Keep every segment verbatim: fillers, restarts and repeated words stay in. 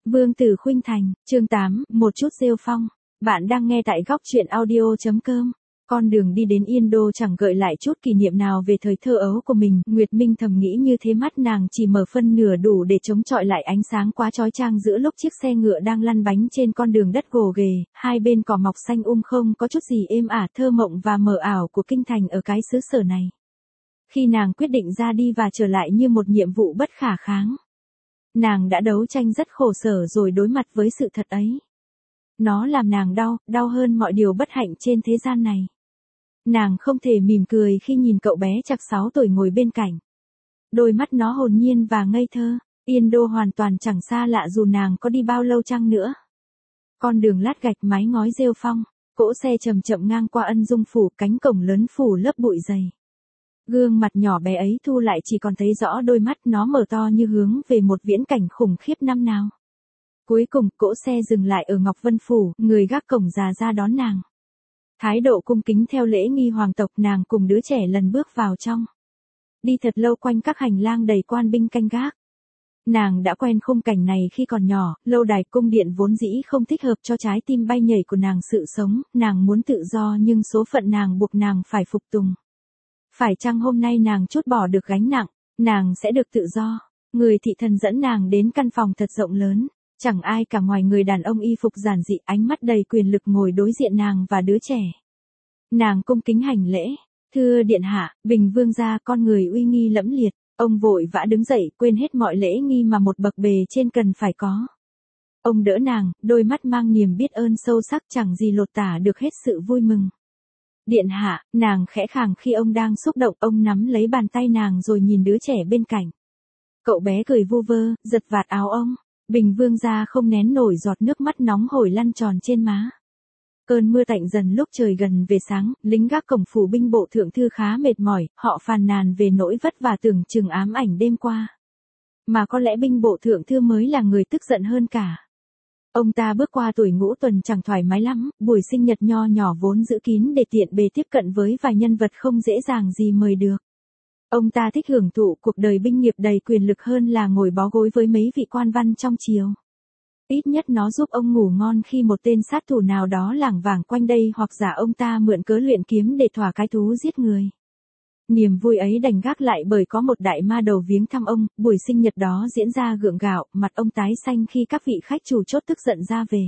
Vương tử khuynh thành, chương tám, một chút rêu phong. Bạn đang nghe tại góc truyện audio.com. Con đường đi đến Yên Đô chẳng gợi lại chút kỷ niệm nào về thời thơ ấu của mình. Nguyệt Minh thầm nghĩ như thế, mắt nàng chỉ mở phân nửa đủ để chống chọi lại ánh sáng quá chói chang giữa lúc chiếc xe ngựa đang lăn bánh trên con đường đất gồ ghề. Hai bên cỏ mọc xanh um, không có chút gì êm ả, thơ mộng và mờ ảo của kinh thành ở cái xứ sở này. Khi nàng quyết định ra đi và trở lại như một nhiệm vụ bất khả kháng, nàng đã đấu tranh rất khổ sở rồi đối mặt với sự thật ấy. Nó làm nàng đau, đau hơn mọi điều bất hạnh trên thế gian này. Nàng không thể mỉm cười khi nhìn cậu bé chạc sáu tuổi ngồi bên cạnh. Đôi mắt nó hồn nhiên và ngây thơ. Yên Đô hoàn toàn chẳng xa lạ dù nàng có đi bao lâu chăng nữa. Con đường lát gạch, mái ngói rêu phong, cỗ xe chậm chậm ngang qua Ân Dung phủ, cánh cổng lớn phủ lớp bụi dày. Gương mặt nhỏ bé ấy thu lại chỉ còn thấy rõ đôi mắt nó mở to như hướng về một viễn cảnh khủng khiếp năm nào. Cuối cùng, cỗ xe dừng lại ở Ngọc Vân phủ, người gác cổng già ra đón nàng. Thái độ cung kính theo lễ nghi hoàng tộc, nàng cùng đứa trẻ lần bước vào trong. Đi thật lâu quanh các hành lang đầy quan binh canh gác. Nàng đã quen khung cảnh này khi còn nhỏ, lâu đài cung điện vốn dĩ không thích hợp cho trái tim bay nhảy của nàng sự sống, nàng muốn tự do nhưng số phận nàng buộc nàng phải phục tùng. Phải chăng hôm nay nàng trút bỏ được gánh nặng, nàng sẽ được tự do. Người thị thần dẫn nàng đến căn phòng thật rộng lớn, chẳng ai cả ngoài người đàn ông y phục giản dị, ánh mắt đầy quyền lực ngồi đối diện nàng và đứa trẻ. Nàng cung kính hành lễ, thưa điện hạ, Bình vương gia con người uy nghi lẫm liệt. Ông vội vã đứng dậy, quên hết mọi lễ nghi mà một bậc bề trên cần phải có. Ông đỡ nàng, đôi mắt mang niềm biết ơn sâu sắc, chẳng gì lột tả được hết sự vui mừng. Điện hạ, nàng khẽ khàng khi ông đang xúc động, ông nắm lấy bàn tay nàng rồi nhìn đứa trẻ bên cạnh. Cậu bé cười vu vơ, giật vạt áo ông. Bình vương gia không nén nổi giọt nước mắt nóng hổi lăn tròn trên má. Cơn mưa tạnh dần lúc trời gần về sáng, lính gác cổng phủ binh bộ thượng thư khá mệt mỏi, họ phàn nàn về nỗi vất vả tưởng chừng ám ảnh đêm qua. Mà có lẽ binh bộ thượng thư mới là người tức giận hơn cả. Ông ta bước qua tuổi ngũ tuần chẳng thoải mái lắm, buổi sinh nhật nho nhỏ vốn giữ kín để tiện bề tiếp cận với vài nhân vật không dễ dàng gì mời được. Ông ta thích hưởng thụ cuộc đời binh nghiệp đầy quyền lực hơn là ngồi bó gối với mấy vị quan văn trong triều. Ít nhất nó giúp ông ngủ ngon khi một tên sát thủ nào đó lảng vảng quanh đây, hoặc giả ông ta mượn cớ luyện kiếm để thỏa cái thú giết người. Niềm vui ấy đành gác lại bởi có một đại ma đầu viếng thăm ông, buổi sinh nhật đó diễn ra gượng gạo, mặt ông tái xanh khi các vị khách chủ chốt tức giận ra về.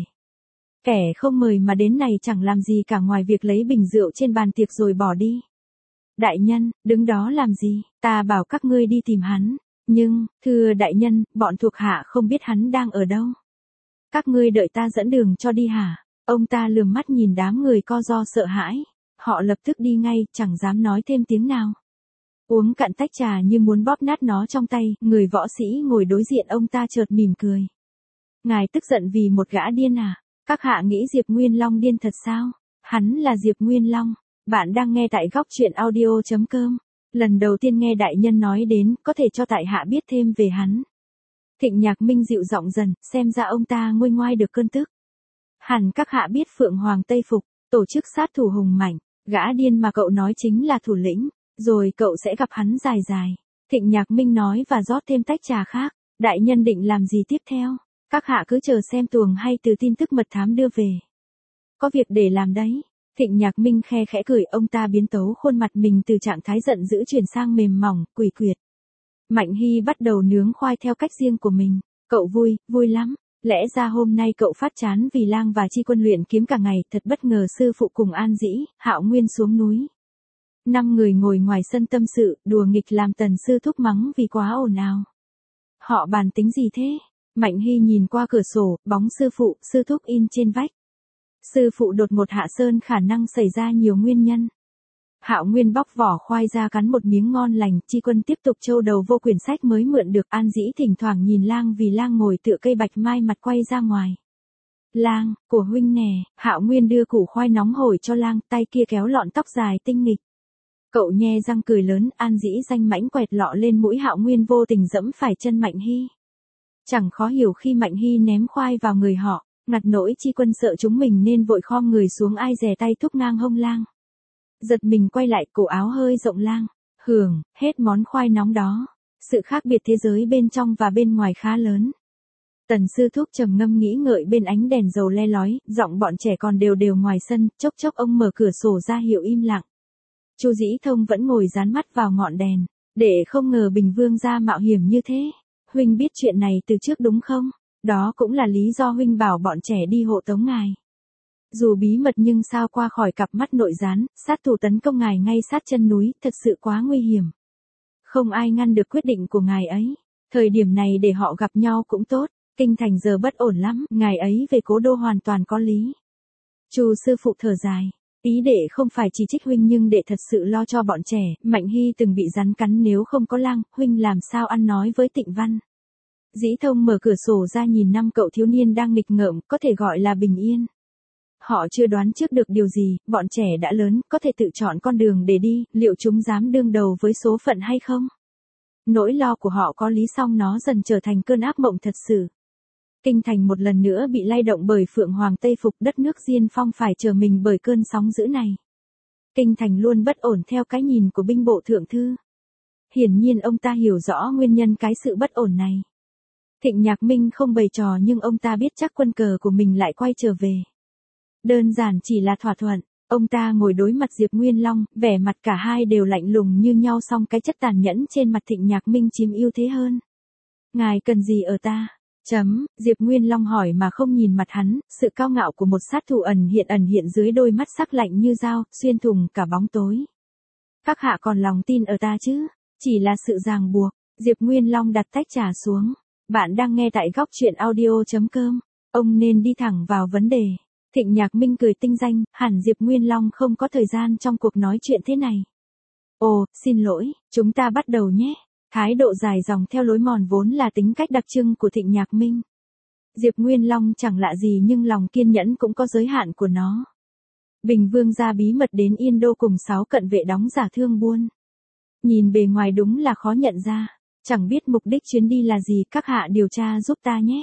Kẻ không mời mà đến này chẳng làm gì cả ngoài việc lấy bình rượu trên bàn tiệc rồi bỏ đi. Đại nhân, đứng đó làm gì, ta bảo các ngươi đi tìm hắn, nhưng, thưa đại nhân, bọn thuộc hạ không biết hắn đang ở đâu. Các ngươi đợi ta dẫn đường cho đi hả? Ông ta lườm mắt nhìn đám người co ro sợ hãi. Họ lập tức đi ngay, chẳng dám nói thêm tiếng nào. Uống cạn tách trà như muốn bóp nát nó trong tay, người võ sĩ ngồi đối diện ông ta chợt mỉm cười. Ngài tức giận vì một gã điên à? Các hạ nghĩ Diệp Nguyên Long điên thật sao? Hắn là Diệp Nguyên Long. Bạn đang nghe tại góc truyện audio.com. Lần đầu tiên nghe đại nhân nói đến, có thể cho tại hạ biết thêm về hắn. Thịnh Nhạc Minh dịu giọng dần, xem ra ông ta nguôi ngoai được cơn tức. Hẳn các hạ biết Phượng Hoàng Tây Phục, tổ chức sát thủ hùng mạnh, gã điên mà cậu nói chính là thủ lĩnh, rồi cậu sẽ gặp hắn dài dài. Thịnh Nhạc Minh nói và rót thêm tách trà khác. Đại nhân định làm gì tiếp theo? Các hạ cứ chờ xem tuồng hay từ tin tức mật thám đưa về. Có việc để làm đấy. Thịnh Nhạc Minh khe khẽ cười, ông ta biến tấu khuôn mặt mình từ trạng thái giận dữ chuyển sang mềm mỏng, quỷ quyệt. Mạnh Hy bắt đầu nướng khoai theo cách riêng của mình. Cậu vui, vui lắm. Lẽ ra hôm nay cậu phát chán vì Lang và Chi Quân luyện kiếm cả ngày, thật bất ngờ sư phụ cùng An Dĩ, Hạo Nguyên xuống núi. Năm người ngồi ngoài sân tâm sự, đùa nghịch làm Tần sư thúc mắng vì quá ồn ào. Họ bàn tính gì thế? Mạnh Hy nhìn qua cửa sổ, bóng sư phụ, sư thúc in trên vách. Sư phụ đột ngột hạ sơn khả năng xảy ra nhiều nguyên nhân. Hạo Nguyên bóc vỏ khoai ra cắn một miếng ngon lành, Chi Quân tiếp tục trâu đầu vô quyển sách mới mượn được, An Dĩ thỉnh thoảng nhìn Lang vì Lang ngồi tựa cây bạch mai mặt quay ra ngoài. Lang, của huynh nè, Hạo Nguyên đưa củ khoai nóng hổi cho Lang, tay kia kéo lọn tóc dài tinh nghịch. Cậu nhe răng cười lớn, An Dĩ danh mãnh quẹt lọ lên mũi Hạo Nguyên vô tình dẫm phải chân Mạnh Hy. Chẳng khó hiểu khi Mạnh Hy ném khoai vào người họ, ngặt nỗi Chi Quân sợ chúng mình nên vội khom người xuống ai dè tay thúc ngang hông Lang. Giật mình quay lại, cổ áo hơi rộng Lang. Hưởng, hết món khoai nóng đó. Sự khác biệt thế giới bên trong và bên ngoài khá lớn. Tần sư thúc trầm ngâm nghĩ ngợi bên ánh đèn dầu le lói, giọng bọn trẻ còn đều đều ngoài sân, chốc chốc ông mở cửa sổ ra hiệu im lặng. Chu Dĩ Thông vẫn ngồi dán mắt vào ngọn đèn, để không ngờ Bình Vương gia mạo hiểm như thế. Huynh biết chuyện này từ trước đúng không? Đó cũng là lý do huynh bảo bọn trẻ đi hộ tống ngài. Dù bí mật nhưng sao qua khỏi cặp mắt nội gián, sát thủ tấn công ngài ngay sát chân núi, thật sự quá nguy hiểm. Không ai ngăn được quyết định của ngài ấy. Thời điểm này để họ gặp nhau cũng tốt, kinh thành giờ bất ổn lắm, ngài ấy về cố đô hoàn toàn có lý. Chu sư phụ thở dài, ý đệ không phải chỉ trích huynh nhưng đệ thật sự lo cho bọn trẻ, Mạnh Hy từng bị rắn cắn nếu không có lang, huynh làm sao ăn nói với Tịnh Văn. Dĩ Thông mở cửa sổ ra nhìn năm cậu thiếu niên đang nghịch ngợm, có thể gọi là bình yên. Họ chưa đoán trước được điều gì, bọn trẻ đã lớn, có thể tự chọn con đường để đi, liệu chúng dám đương đầu với số phận hay không? Nỗi lo của họ có lý song nó dần trở thành cơn ác mộng thật sự. Kinh thành một lần nữa bị lay động bởi Phượng Hoàng Tây Phục, đất nước Diên Phong phải chờ mình bởi cơn sóng dữ này. Kinh thành luôn bất ổn theo cái nhìn của binh bộ thượng thư. Hiển nhiên ông ta hiểu rõ nguyên nhân cái sự bất ổn này. Thịnh Nhạc Minh không bày trò nhưng ông ta biết chắc quân cờ của mình lại quay trở về. Đơn giản chỉ là thỏa thuận, ông ta ngồi đối mặt Diệp Nguyên Long, vẻ mặt cả hai đều lạnh lùng như nhau song cái chất tàn nhẫn trên mặt Thịnh Nhạc Minh chiếm ưu thế hơn. Ngài cần gì ở ta? Chấm, Diệp Nguyên Long hỏi mà không nhìn mặt hắn, sự cao ngạo của một sát thủ ẩn hiện ẩn hiện dưới đôi mắt sắc lạnh như dao, xuyên thủng cả bóng tối. Các hạ còn lòng tin ở ta chứ? Chỉ là sự ràng buộc. Diệp Nguyên Long đặt tách trà xuống. Bạn đang nghe tại góc truyện audio chấm com. Ông nên đi thẳng vào vấn đề. Thịnh Nhạc Minh cười tinh danh, hẳn Diệp Nguyên Long không có thời gian trong cuộc nói chuyện thế này. Ồ, xin lỗi, chúng ta bắt đầu nhé. Thái độ dài dòng theo lối mòn vốn là tính cách đặc trưng của Thịnh Nhạc Minh. Diệp Nguyên Long chẳng lạ gì nhưng lòng kiên nhẫn cũng có giới hạn của nó. Bình Vương gia bí mật đến Yên Đô cùng sáu cận vệ đóng giả thương buôn. Nhìn bề ngoài đúng là khó nhận ra, chẳng biết mục đích chuyến đi là gì, các hạ điều tra giúp ta nhé.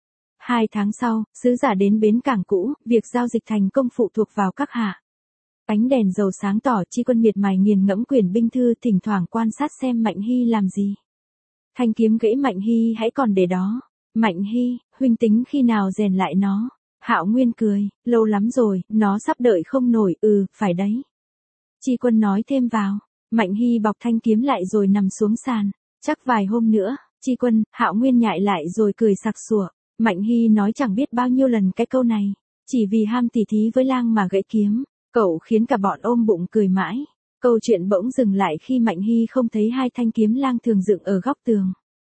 Hai tháng sau, sứ giả đến bến cảng cũ, việc giao dịch thành công phụ thuộc vào các hạ. Ánh đèn dầu sáng tỏ, Chi Quân miệt mài nghiền ngẫm quyển binh thư, thỉnh thoảng quan sát xem Mạnh Hy làm gì. Thanh kiếm gãy Mạnh Hy hãy còn để đó. Mạnh Hy, huynh tính khi nào rèn lại nó? Hạo Nguyên cười, lâu lắm rồi, nó sắp đợi không nổi, ừ, phải đấy. Chi Quân nói thêm vào. Mạnh Hy bọc thanh kiếm lại rồi nằm xuống sàn. Chắc vài hôm nữa. Chi Quân, Hạo Nguyên nhại lại rồi cười sặc sủa. Mạnh Hy nói chẳng biết bao nhiêu lần cái câu này. Chỉ vì ham tỉ thí với lang mà gãy kiếm. Cậu khiến cả bọn ôm bụng cười mãi. Câu chuyện bỗng dừng lại khi Mạnh Hy không thấy hai thanh kiếm lang thường dựng ở góc tường.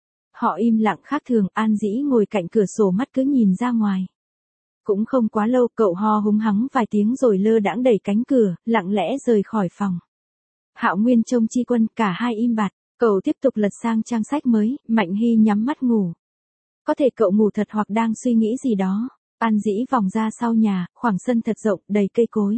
Họ im lặng khác thường, An Dĩ ngồi cạnh cửa sổ mắt cứ nhìn ra ngoài. Cũng không quá lâu, cậu ho húng hắng vài tiếng rồi lơ đãng đẩy cánh cửa, lặng lẽ rời khỏi phòng. Hạo Nguyên trông Chi Quân, cả hai im bặt, cậu tiếp tục lật sang trang sách mới, Mạnh Hy nhắm mắt ngủ. Có thể cậu ngủ thật hoặc đang suy nghĩ gì đó. An Dĩ vòng ra sau nhà, khoảng sân thật rộng, đầy cây cối.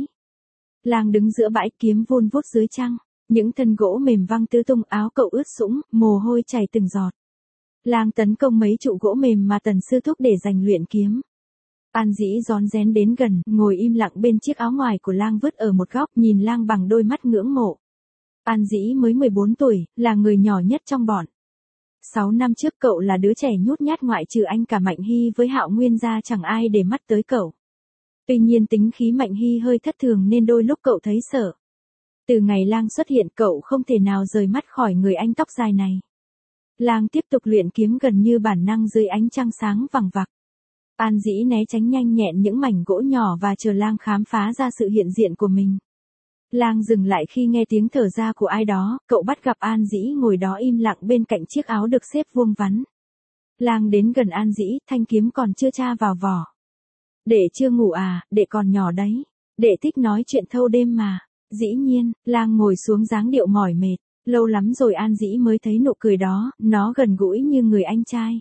Lang đứng giữa bãi kiếm vun vút dưới trăng, những thân gỗ mềm văng tứ tung, áo cậu ướt sũng, mồ hôi chảy từng giọt. Lang tấn công mấy trụ gỗ mềm mà Tần sư thúc để dành luyện kiếm. An Dĩ rón rén đến gần, ngồi im lặng bên chiếc áo ngoài của Lang vứt ở một góc, nhìn Lang bằng đôi mắt ngưỡng mộ. An Dĩ mới mười bốn tuổi, là người nhỏ nhất trong bọn. Sáu năm trước cậu là đứa trẻ nhút nhát, ngoại trừ anh cả Mạnh Hy với Hạo Nguyên ra chẳng ai để mắt tới cậu. Tuy nhiên tính khí Mạnh Hy hơi thất thường nên đôi lúc cậu thấy sợ. Từ ngày Lang xuất hiện cậu không thể nào rời mắt khỏi người anh tóc dài này. Lang tiếp tục luyện kiếm gần như bản năng dưới ánh trăng sáng vằng vặc. An Dĩ né tránh nhanh nhẹn những mảnh gỗ nhỏ và chờ Lang khám phá ra sự hiện diện của mình. Lang dừng lại khi nghe tiếng thở ra của ai đó, cậu bắt gặp An Dĩ ngồi đó im lặng bên cạnh chiếc áo được xếp vuông vắn. Lang đến gần An Dĩ, thanh kiếm còn chưa tra vào vỏ. Đệ chưa ngủ à, đệ còn nhỏ đấy. Đệ thích nói chuyện thâu đêm mà. Dĩ nhiên, Lang ngồi xuống dáng điệu mỏi mệt. Lâu lắm rồi An Dĩ mới thấy nụ cười đó, nó gần gũi như người anh trai.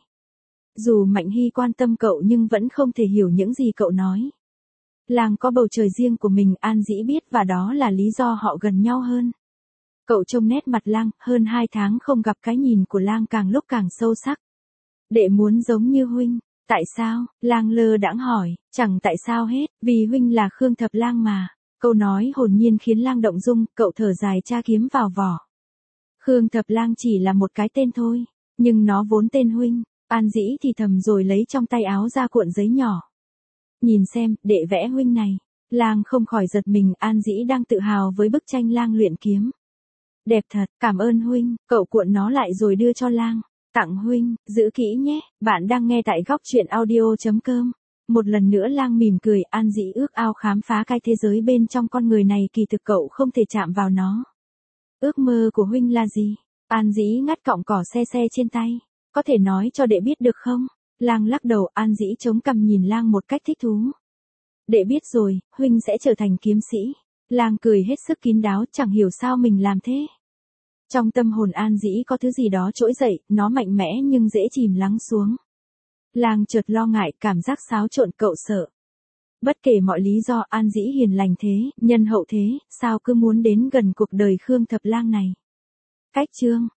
Dù Mạnh Hy quan tâm cậu nhưng vẫn không thể hiểu những gì cậu nói. Lang có bầu trời riêng của mình, An Dĩ biết, và đó là lý do họ gần nhau hơn. Cậu trông nét mặt Lang, hơn hai tháng không gặp, cái nhìn của Lang càng lúc càng sâu sắc. Đệ muốn giống như huynh. Tại sao? Lang lơ đãng hỏi. Chẳng tại sao hết, vì huynh là Khương Thập Lang mà. Câu nói hồn nhiên khiến Lang động dung, cậu thở dài tra kiếm vào vỏ. Khương Thập Lang chỉ là một cái tên thôi, nhưng nó vốn tên huynh. An Dĩ thì thầm rồi lấy trong tay áo ra cuộn giấy nhỏ. Nhìn xem, đệ vẽ huynh này. Lang không khỏi giật mình, An Dĩ đang tự hào với bức tranh Lang luyện kiếm. Đẹp thật, cảm ơn huynh, cậu cuộn nó lại rồi đưa cho Lang. Tặng huynh, giữ kỹ nhé, bạn đang nghe tại góc truyện audio.com. Một lần nữa Lang mỉm cười, An Dĩ ước ao khám phá cái thế giới bên trong con người này, kỳ thực cậu không thể chạm vào nó. Ước mơ của huynh là gì? An Dĩ ngắt cọng cỏ xe xe trên tay. Có thể nói cho đệ biết được không? Lang lắc đầu, An Dĩ chống cằm nhìn Lang một cách thích thú. Đệ biết rồi, huynh sẽ trở thành kiếm sĩ. Lang cười hết sức kín đáo, chẳng hiểu sao mình làm thế. Trong tâm hồn An Dĩ có thứ gì đó trỗi dậy, nó mạnh mẽ nhưng dễ chìm lắng xuống. Lang chợt lo ngại, cảm giác xáo trộn, cậu sợ. Bất kể mọi lý do, An Dĩ hiền lành thế, nhân hậu thế, sao cứ muốn đến gần cuộc đời Khương Thập Lang này. Cách chương